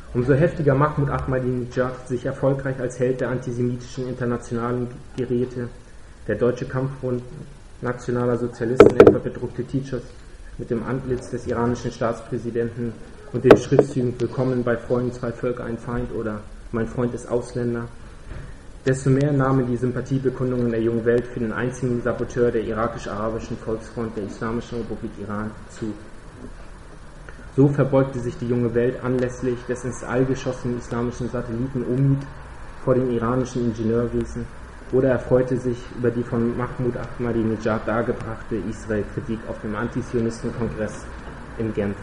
Umso heftiger Mahmoud Ahmadinejad sich erfolgreich als Held der antisemitischen Internationalen geräte, der Deutsche Kampfbund Nationaler Sozialisten etwa bedruckte T-Shirts mit dem Antlitz des iranischen Staatspräsidenten und den Schriftzügen Willkommen bei Freunden, zwei Völker, ein Feind oder Mein Freund ist Ausländer, desto mehr nahmen die Sympathiebekundungen der jungen Welt für den einzigen Saboteur der irakisch-arabischen Volksfront der Islamischen Republik Iran zu. So verbeugte sich die junge Welt anlässlich des ins All geschossenen islamischen Satelliten Omid vor dem iranischen Ingenieurwesen oder erfreute sich über die von Mahmoud Ahmadinejad dargebrachte Israel-Kritik auf dem Antizionistenkongress in Genf.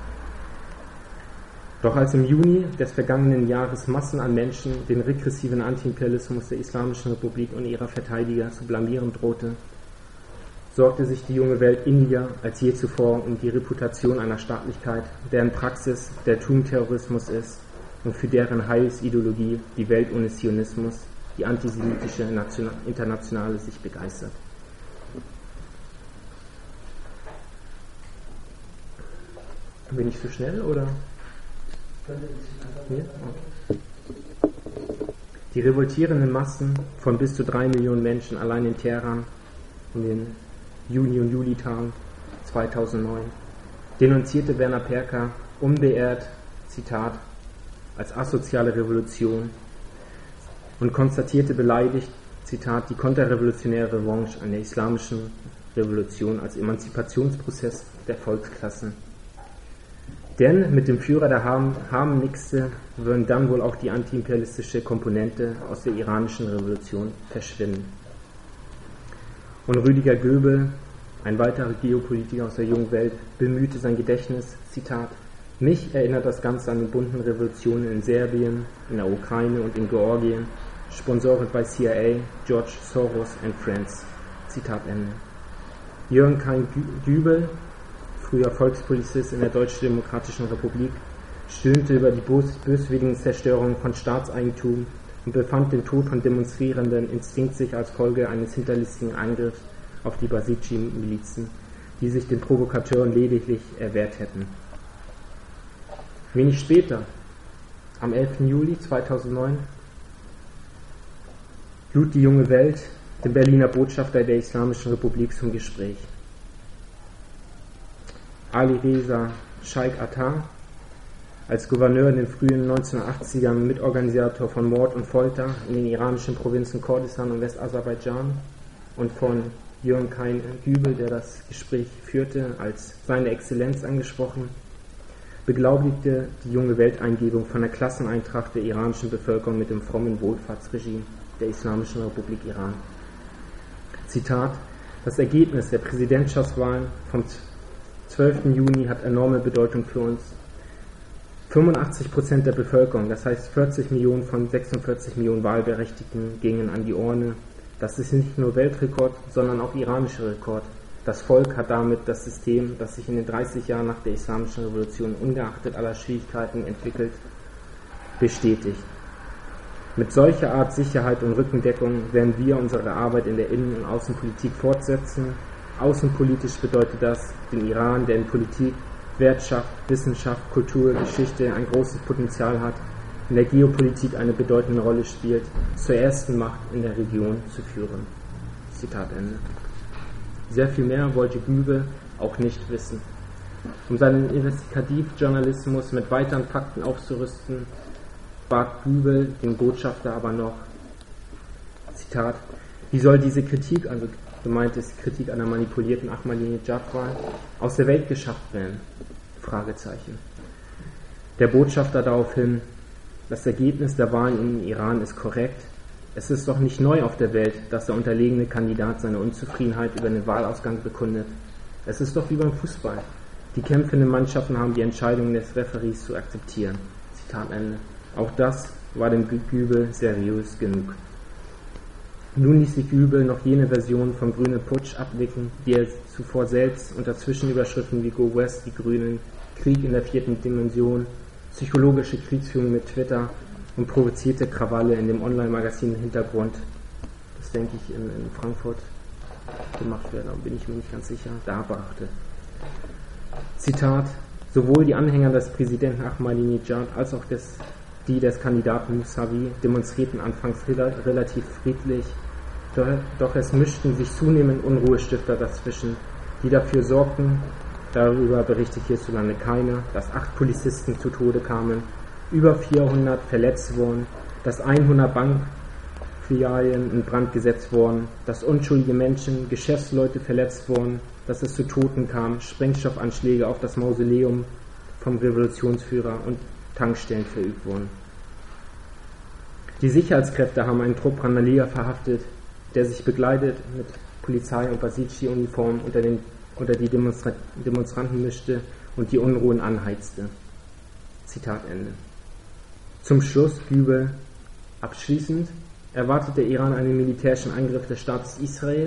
Doch als im Juni des vergangenen Jahres Massen an Menschen den regressiven Antiimperialismus der Islamischen Republik und ihrer Verteidiger zu blamieren drohte, sorgte sich die junge Welt inniger als je zuvor um die Reputation einer Staatlichkeit, deren Praxis der Tugendterrorismus ist und für deren Heilsideologie die Welt ohne Zionismus, die antisemitische Internationale, sich begeistert. Bin ich zu schnell oder? Die revoltierenden Massen von bis zu 3 Millionen Menschen allein in Teheran in den Juni- und Julitagen 2009 denunzierte Werner Perker unbeirrt, Zitat, als asoziale Revolution und konstatierte beleidigt, Zitat, die konterrevolutionäre Revanche an der islamischen Revolution als Emanzipationsprozess der Volksklassen. Denn mit dem Führer der Harmnixte würden dann wohl auch die antiimperialistische Komponente aus der iranischen Revolution verschwinden. Und Rüdiger Göbel, ein weiterer Geopolitiker aus der jungen Welt, bemühte sein Gedächtnis, Zitat, mich erinnert das Ganze an die bunten Revolutionen in Serbien, in der Ukraine und in Georgien, sponsoriert bei CIA, George Soros and Friends. Zitat Ende. Jürgen Kain-Dübel, früher Volkspolizist in der Deutsch-Demokratischen Republik, stöhnte über die böswilligen Zerstörungen von Staatseigentum und befand den Tod von Demonstrierenden instinktlich als Folge eines hinterlistigen Angriffs auf die Basiji-Milizen, die sich den Provokateuren lediglich erwehrt hätten. Wenig später, am 11. Juli 2009, lud die junge Welt den Berliner Botschafter der Islamischen Republik zum Gespräch. Ali Reza Sheikh Attar, als Gouverneur in den frühen 1980ern Mitorganisator von Mord und Folter in den iranischen Provinzen Kurdistan und Westaserbaidschan und von Jürgen Kain-Dübel, der das Gespräch führte, als seine Exzellenz angesprochen, beglaubigte die junge Welteingebung von der Klasseneintracht der iranischen Bevölkerung mit dem frommen Wohlfahrtsregime der Islamischen Republik Iran. Zitat, das Ergebnis der Präsidentschaftswahlen vom 12. Juni hat enorme Bedeutung für uns. 85% der Bevölkerung, das heißt 40 Millionen von 46 Millionen Wahlberechtigten, gingen an die Urne. Das ist nicht nur Weltrekord, sondern auch iranischer Rekord. Das Volk hat damit das System, das sich in den 30 Jahren nach der Islamischen Revolution ungeachtet aller Schwierigkeiten entwickelt, bestätigt. Mit solcher Art Sicherheit und Rückendeckung werden wir unsere Arbeit in der Innen- und Außenpolitik fortsetzen. Außenpolitisch bedeutet das den Iran, der in Politik, Wirtschaft, Wissenschaft, Kultur, Geschichte ein großes Potenzial hat, in der Geopolitik eine bedeutende Rolle spielt, zur ersten Macht in der Region zu führen. Zitat Ende. Sehr viel mehr wollte Gübel auch nicht wissen. Um seinen Investigativjournalismus mit weiteren Fakten aufzurüsten, bat Gübel den Botschafter aber noch, Zitat, wie soll diese Kritik, also gemeint ist Kritik an der manipulierten Ahmadinejad-Wahl, aus der Welt geschafft werden? Fragezeichen. Der Botschafter daraufhin, das Ergebnis der Wahlen im Iran ist korrekt. Es ist doch nicht neu auf der Welt, dass der unterlegene Kandidat seine Unzufriedenheit über den Wahlausgang bekundet. Es ist doch wie beim Fußball. Die kämpfenden Mannschaften haben die Entscheidungen des Referees zu akzeptieren. Zitat Ende. Auch das war dem Gübel seriös genug. Nun ließ sich Gübel noch jene Version vom grünen Putsch abnicken, die er zuvor selbst unter Zwischenüberschriften wie Go West, die Grünen, Krieg in der 4. Dimension, psychologische Kriegsführung mit Twitter und provozierte Krawalle in dem Online-Magazin Hintergrund, das denke ich in Frankfurt gemacht wird, aber bin ich mir nicht ganz sicher, darbrachte. Zitat, Sowohl die Anhänger des Präsidenten Ahmadinejad als auch die des Kandidaten Mousavi demonstrierten anfangs relativ friedlich, doch es mischten sich zunehmend Unruhestifter dazwischen, die dafür sorgten, darüber berichtet hierzulande keiner, dass 8 Polizisten zu Tode kamen, über 400 verletzt wurden, dass 100 Bankfilialen in Brand gesetzt wurden, dass unschuldige Menschen, Geschäftsleute verletzt wurden, dass es zu Toten kam, Sprengstoffanschläge auf das Mausoleum vom Revolutionsführer und Tankstellen verübt wurden. Die Sicherheitskräfte haben einen Trupp Randalierer verhaftet, der sich bekleidet mit Polizei- und Basicci-Uniform unter die Demonstranten mischte und die Unruhen anheizte. Zitat Ende. Zum Schluss Gübel. Abschließend erwartet der Iran einen militärischen Angriff des Staates Israel.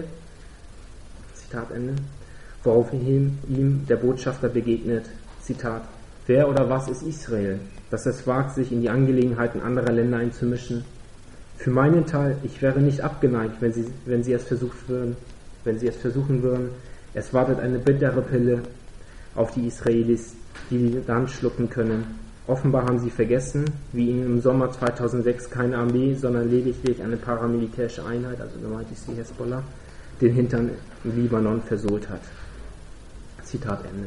Zitat Ende. Woraufhin ihm der Botschafter begegnet. Zitat. Wer oder was ist Israel, dass es wagt, sich in die Angelegenheiten anderer Länder einzumischen? Für meinen Teil, ich wäre nicht abgeneigt, wenn sie es versuchen würden. Es wartet eine bittere Pille auf die Israelis, die dann schlucken können. Offenbar haben sie vergessen, wie ihnen im Sommer 2006 keine Armee, sondern lediglich eine paramilitärische Einheit, also gemeint ist die Hezbollah, den Hintern im Libanon versohlt hat. Zitat Ende.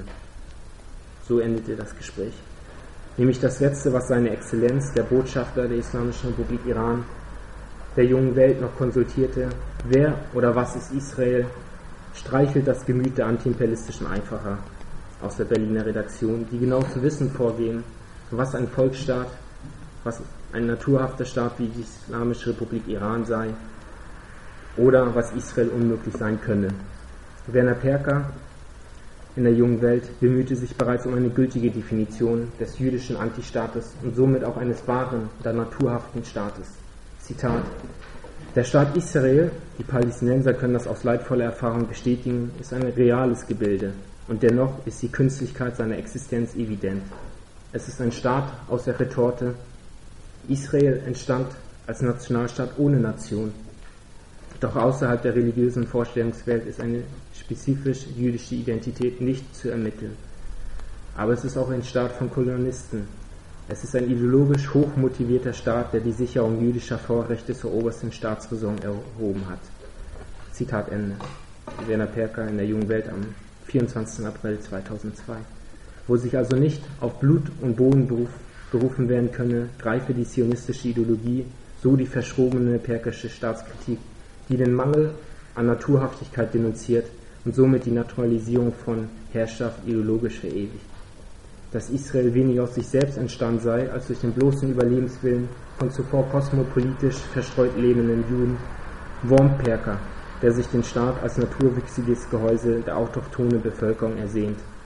So endete das Gespräch. Nämlich das Letzte, was seine Exzellenz, der Botschafter der Islamischen Republik Iran, der jungen Welt noch konsultierte: Wer oder was ist Israel? Streichelt das Gemüt der antiimperialistischen Einfacher aus der Berliner Redaktion, die genau zu wissen vorgehen, was ein Volksstaat, was ein naturhafter Staat wie die Islamische Republik Iran sei oder was Israel unmöglich sein könne. Werner Perker in der jungen Welt bemühte sich bereits um eine gültige Definition des jüdischen Antistaates und somit auch eines wahren oder naturhaften Staates. Zitat: Der Staat Israel, die Palästinenser können das aus leidvoller Erfahrung bestätigen, ist ein reales Gebilde und dennoch ist die Künstlichkeit seiner Existenz evident. Es ist ein Staat aus der Retorte. Israel entstand als Nationalstaat ohne Nation. Doch außerhalb der religiösen Vorstellungswelt ist eine spezifisch jüdische Identität nicht zu ermitteln. Aber es ist auch ein Staat von Kolonisten. Es ist ein ideologisch hochmotivierter Staat, der die Sicherung jüdischer Vorrechte zur obersten Staatsräson erhoben hat. Zitat Ende. Werner Perker in der Jungen Welt am 24. April 2002. Wo sich also nicht auf Blut und Boden berufen werden könne, greife die zionistische Ideologie, so die verschrobene Perkersche Staatskritik, die den Mangel an Naturhaftigkeit denunziert und somit die Naturalisierung von Herrschaft ideologisch verewigt. Dass Israel weniger aus sich selbst entstanden sei, als durch den bloßen Überlebenswillen von zuvor kosmopolitisch verstreut lebenden Juden, Worm Perker, der sich den Staat als naturwüchsiges Gehäuse der autochthonen Bevölkerung ersehnt